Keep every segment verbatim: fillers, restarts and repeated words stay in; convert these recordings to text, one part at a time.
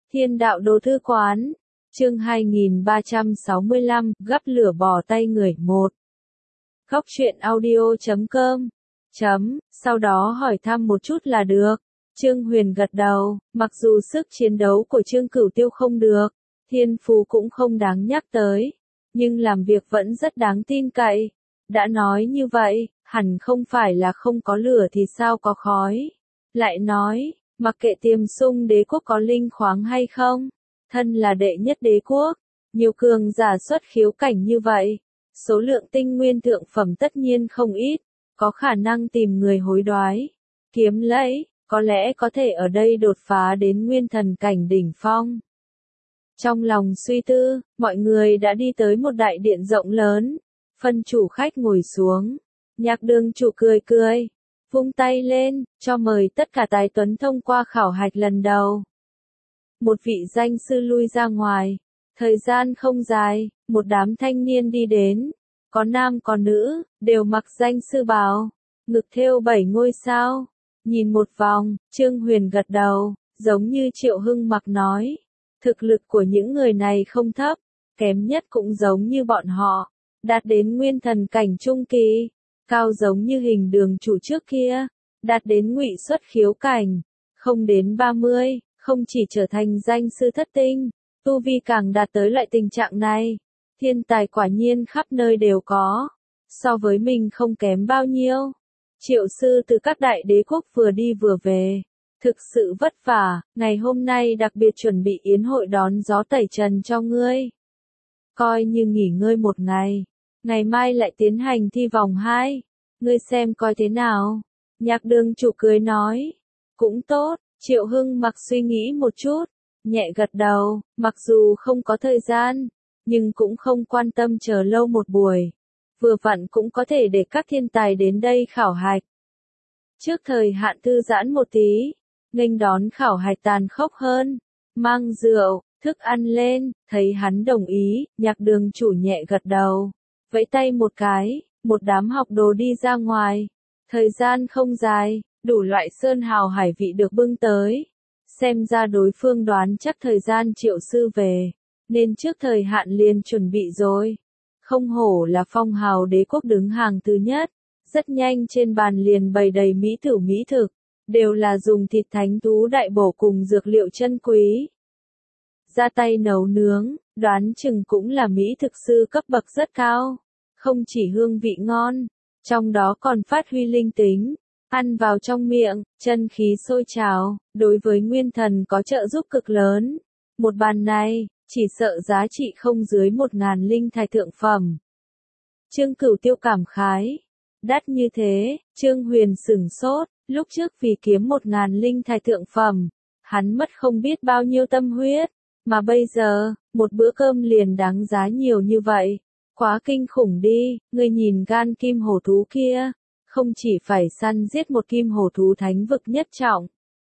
Thiên đạo đồ thư quán, chương hai nghìn ba trăm sáu mươi lăm, gắp lửa bò tay người một. Góc truyện audio chấm com, chấm, sau đó hỏi thăm một chút là được. Trương Huyền gật đầu, mặc dù sức chiến đấu của Trương Cửu Tiêu không được, thiên phú cũng không đáng nhắc tới, nhưng làm việc vẫn rất đáng tin cậy. Đã nói như vậy, hẳn không phải là không có lửa thì sao có khói. Lại nói, mặc kệ Tiềm Sung đế quốc có linh khoáng hay không, thân là đệ nhất đế quốc, nhiều cường giả xuất khiếu cảnh như vậy, số lượng tinh nguyên thượng phẩm tất nhiên không ít, có khả năng tìm người hối đoái, kiếm lấy, có lẽ có thể ở đây đột phá đến nguyên thần cảnh đỉnh phong. Trong lòng suy tư, mọi người đã đi tới một đại điện rộng lớn, phân chủ khách ngồi xuống, Nhạc Đường chủ cười cười, vung tay lên, cho mời tất cả tài tuấn thông qua khảo hạch lần đầu. Một vị danh sư lui ra ngoài, thời gian không dài, một đám thanh niên đi đến, có nam có nữ, đều mặc danh sư bào, ngực thêu bảy ngôi sao. Nhìn một vòng, Trương Huyền gật đầu, giống như Triệu Hưng Mặc nói, thực lực của những người này không thấp, kém nhất cũng giống như bọn họ, đạt đến nguyên thần cảnh trung kỳ, cao giống như Hình Đường chủ trước kia, đạt đến ngụy xuất khiếu cảnh, không đến ba mươi, không chỉ trở thành danh sư thất tinh, tu vi càng đạt tới loại tình trạng này, thiên tài quả nhiên khắp nơi đều có, so với mình không kém bao nhiêu. Triệu sư từ các đại đế quốc vừa đi vừa về, thực sự vất vả, ngày hôm nay đặc biệt chuẩn bị yến hội đón gió tẩy trần cho ngươi. Coi như nghỉ ngơi một ngày, ngày mai lại tiến hành thi vòng hai, ngươi xem coi thế nào. Nhạc Đường chủ cười nói, cũng tốt. Triệu Hưng Mặc suy nghĩ một chút, nhẹ gật đầu, mặc dù không có thời gian, nhưng cũng không quan tâm chờ lâu một buổi. Vừa vặn cũng có thể để các thiên tài đến đây khảo hạch. Trước thời hạn thư giãn một tí, nghênh đón khảo hạch tàn khốc hơn, mang rượu, thức ăn lên, thấy hắn đồng ý, Nhạc Đường chủ nhẹ gật đầu, vẫy tay một cái, một đám học đồ đi ra ngoài. Thời gian không dài, đủ loại sơn hào hải vị được bưng tới. Xem ra đối phương đoán chắc thời gian Triệu sư về, nên trước thời hạn liền chuẩn bị rồi. Không hổ là phong hào đế quốc đứng hàng thứ nhất, rất nhanh trên bàn liền bày đầy mỹ tử mỹ thực, đều là dùng thịt thánh thú đại bổ cùng dược liệu chân quý. Ra tay nấu nướng, đoán chừng cũng là mỹ thực sư cấp bậc rất cao, không chỉ hương vị ngon, trong đó còn phát huy linh tính, ăn vào trong miệng, chân khí sôi trào, đối với nguyên thần có trợ giúp cực lớn. Một bàn này, chỉ sợ giá trị không dưới một ngàn linh thạch thượng phẩm. Trương Cửu Tiêu cảm khái, đắt như thế, Trương Huyền sửng sốt, lúc trước vì kiếm một ngàn linh thạch thượng phẩm, hắn mất không biết bao nhiêu tâm huyết, mà bây giờ, một bữa cơm liền đáng giá nhiều như vậy. Quá kinh khủng đi, ngươi nhìn gan kim hổ thú kia, không chỉ phải săn giết một kim hổ thú thánh vực nhất trọng.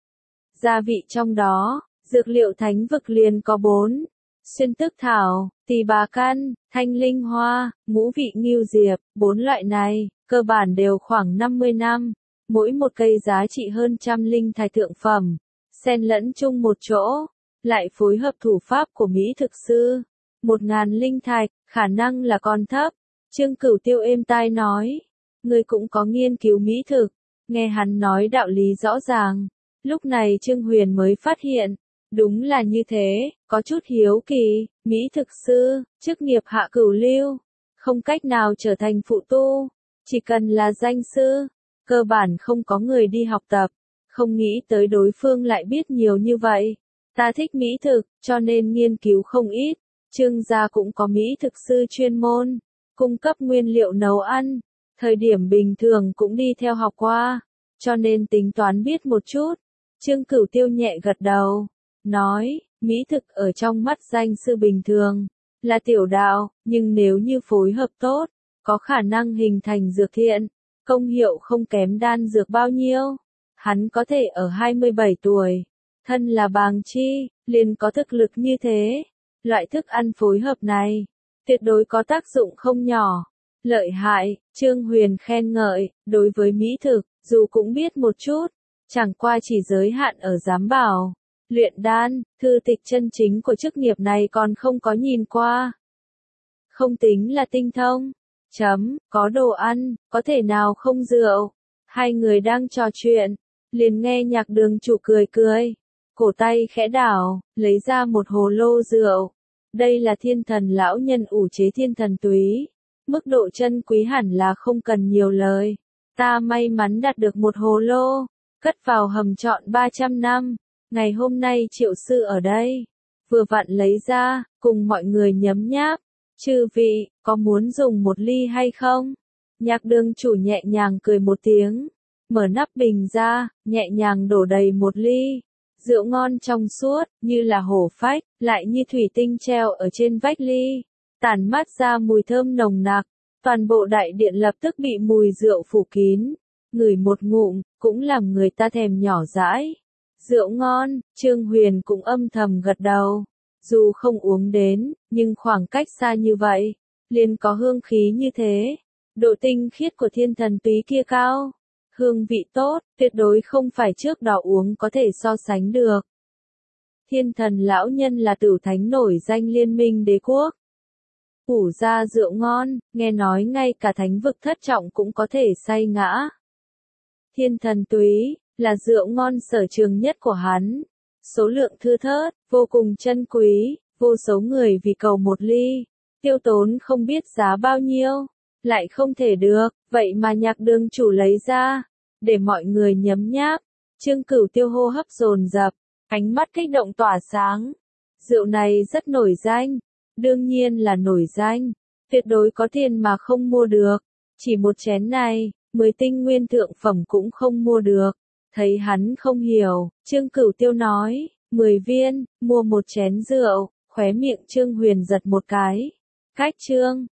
Gia vị trong đó, dược liệu thánh vực liền có bốn, xuyên tức thảo, tỳ bà căn, thanh linh hoa, ngũ vị ngưu diệp, bốn loại này, cơ bản đều khoảng năm mươi năm, mỗi một cây giá trị hơn trăm linh thạch thượng phẩm, xen lẫn chung một chỗ, lại phối hợp thủ pháp của mỹ thực sư. Một ngàn linh thạch, khả năng là còn thấp. Trương Cửu Tiêu êm tai nói, ngươi cũng có nghiên cứu mỹ thực, nghe hắn nói đạo lý rõ ràng. Lúc này Trương Huyền mới phát hiện, đúng là như thế, có chút hiếu kỳ, mỹ thực sư, chức nghiệp hạ cửu lưu, không cách nào trở thành phụ tu, chỉ cần là danh sư, cơ bản không có người đi học tập, không nghĩ tới đối phương lại biết nhiều như vậy. Ta thích mỹ thực, cho nên nghiên cứu không ít. Trương gia cũng có mỹ thực sư chuyên môn, cung cấp nguyên liệu nấu ăn, thời điểm bình thường cũng đi theo học qua, cho nên tính toán biết một chút. Trương Cửu Tiêu nhẹ gật đầu, nói, mỹ thực ở trong mắt danh sư bình thường, là tiểu đạo, nhưng nếu như phối hợp tốt, có khả năng hình thành dược thiện, công hiệu không kém đan dược bao nhiêu. Hắn có thể ở hai mươi bảy tuổi, thân là bàng chi, liền có thực lực như thế. Loại thức ăn phối hợp này, tuyệt đối có tác dụng không nhỏ. Lợi hại, Trương Huyền khen ngợi, đối với mỹ thực, dù cũng biết một chút, chẳng qua chỉ giới hạn ở giám bảo. luyện đan, thư tịch chân chính của chức nghiệp này còn không có nhìn qua. Không tính là tinh thông. Chấm, có đồ ăn, có thể nào không rượu. Hai người đang trò chuyện, liền nghe Nhạc Đường chủ cười cười. Cổ tay khẽ đảo, lấy ra một hồ lô rượu. Đây là thiên thần lão nhân ủ chế thiên thần túy. Mức độ chân quý hẳn là không cần nhiều lời. Ta may mắn đạt được một hồ lô, cất vào hầm trọn ba trăm năm. Ngày hôm nay Triệu sư ở đây, vừa vặn lấy ra, cùng mọi người nhấm nháp. Chư vị, có muốn dùng một ly hay không? Nhạc Đường chủ nhẹ nhàng cười một tiếng, mở nắp bình ra, nhẹ nhàng đổ đầy một ly. Rượu ngon trong suốt, như là hổ phách, lại như thủy tinh treo ở trên vách ly, tản mát ra mùi thơm nồng nặc. Toàn bộ đại điện lập tức bị mùi rượu phủ kín. Ngửi một ngụm, cũng làm người ta thèm nhỏ dãi. Rượu ngon, Trương Huyền cũng âm thầm gật đầu. Dù không uống đến, nhưng khoảng cách xa như vậy, liền có hương khí như thế. Độ tinh khiết của thiên thần túy kia cao. Hương vị tốt, tuyệt đối không phải trước đó uống có thể so sánh được. Thiên thần lão nhân là tử thánh nổi danh liên minh đế quốc. Ủ ra rượu ngon, nghe nói ngay cả thánh vực thất trọng cũng có thể say ngã. Thiên thần túy, là rượu ngon sở trường nhất của hắn. Số lượng thưa thớt, vô cùng chân quý, vô số người vì cầu một ly, tiêu tốn không biết giá bao nhiêu, lại không thể được, vậy mà Nhạc Đường chủ lấy ra, để mọi người nhấm nháp. Trương Cửu Tiêu hô hấp dồn dập, ánh mắt kích động tỏa sáng. Rượu này rất nổi danh, đương nhiên là nổi danh, tuyệt đối có tiền mà không mua được. Chỉ một chén này, mười tinh nguyên thượng phẩm cũng không mua được. Thấy hắn không hiểu, Trương Cửu Tiêu nói, mười viên, mua một chén rượu. Khóe miệng Trương Huyền giật một cái. Cách trương,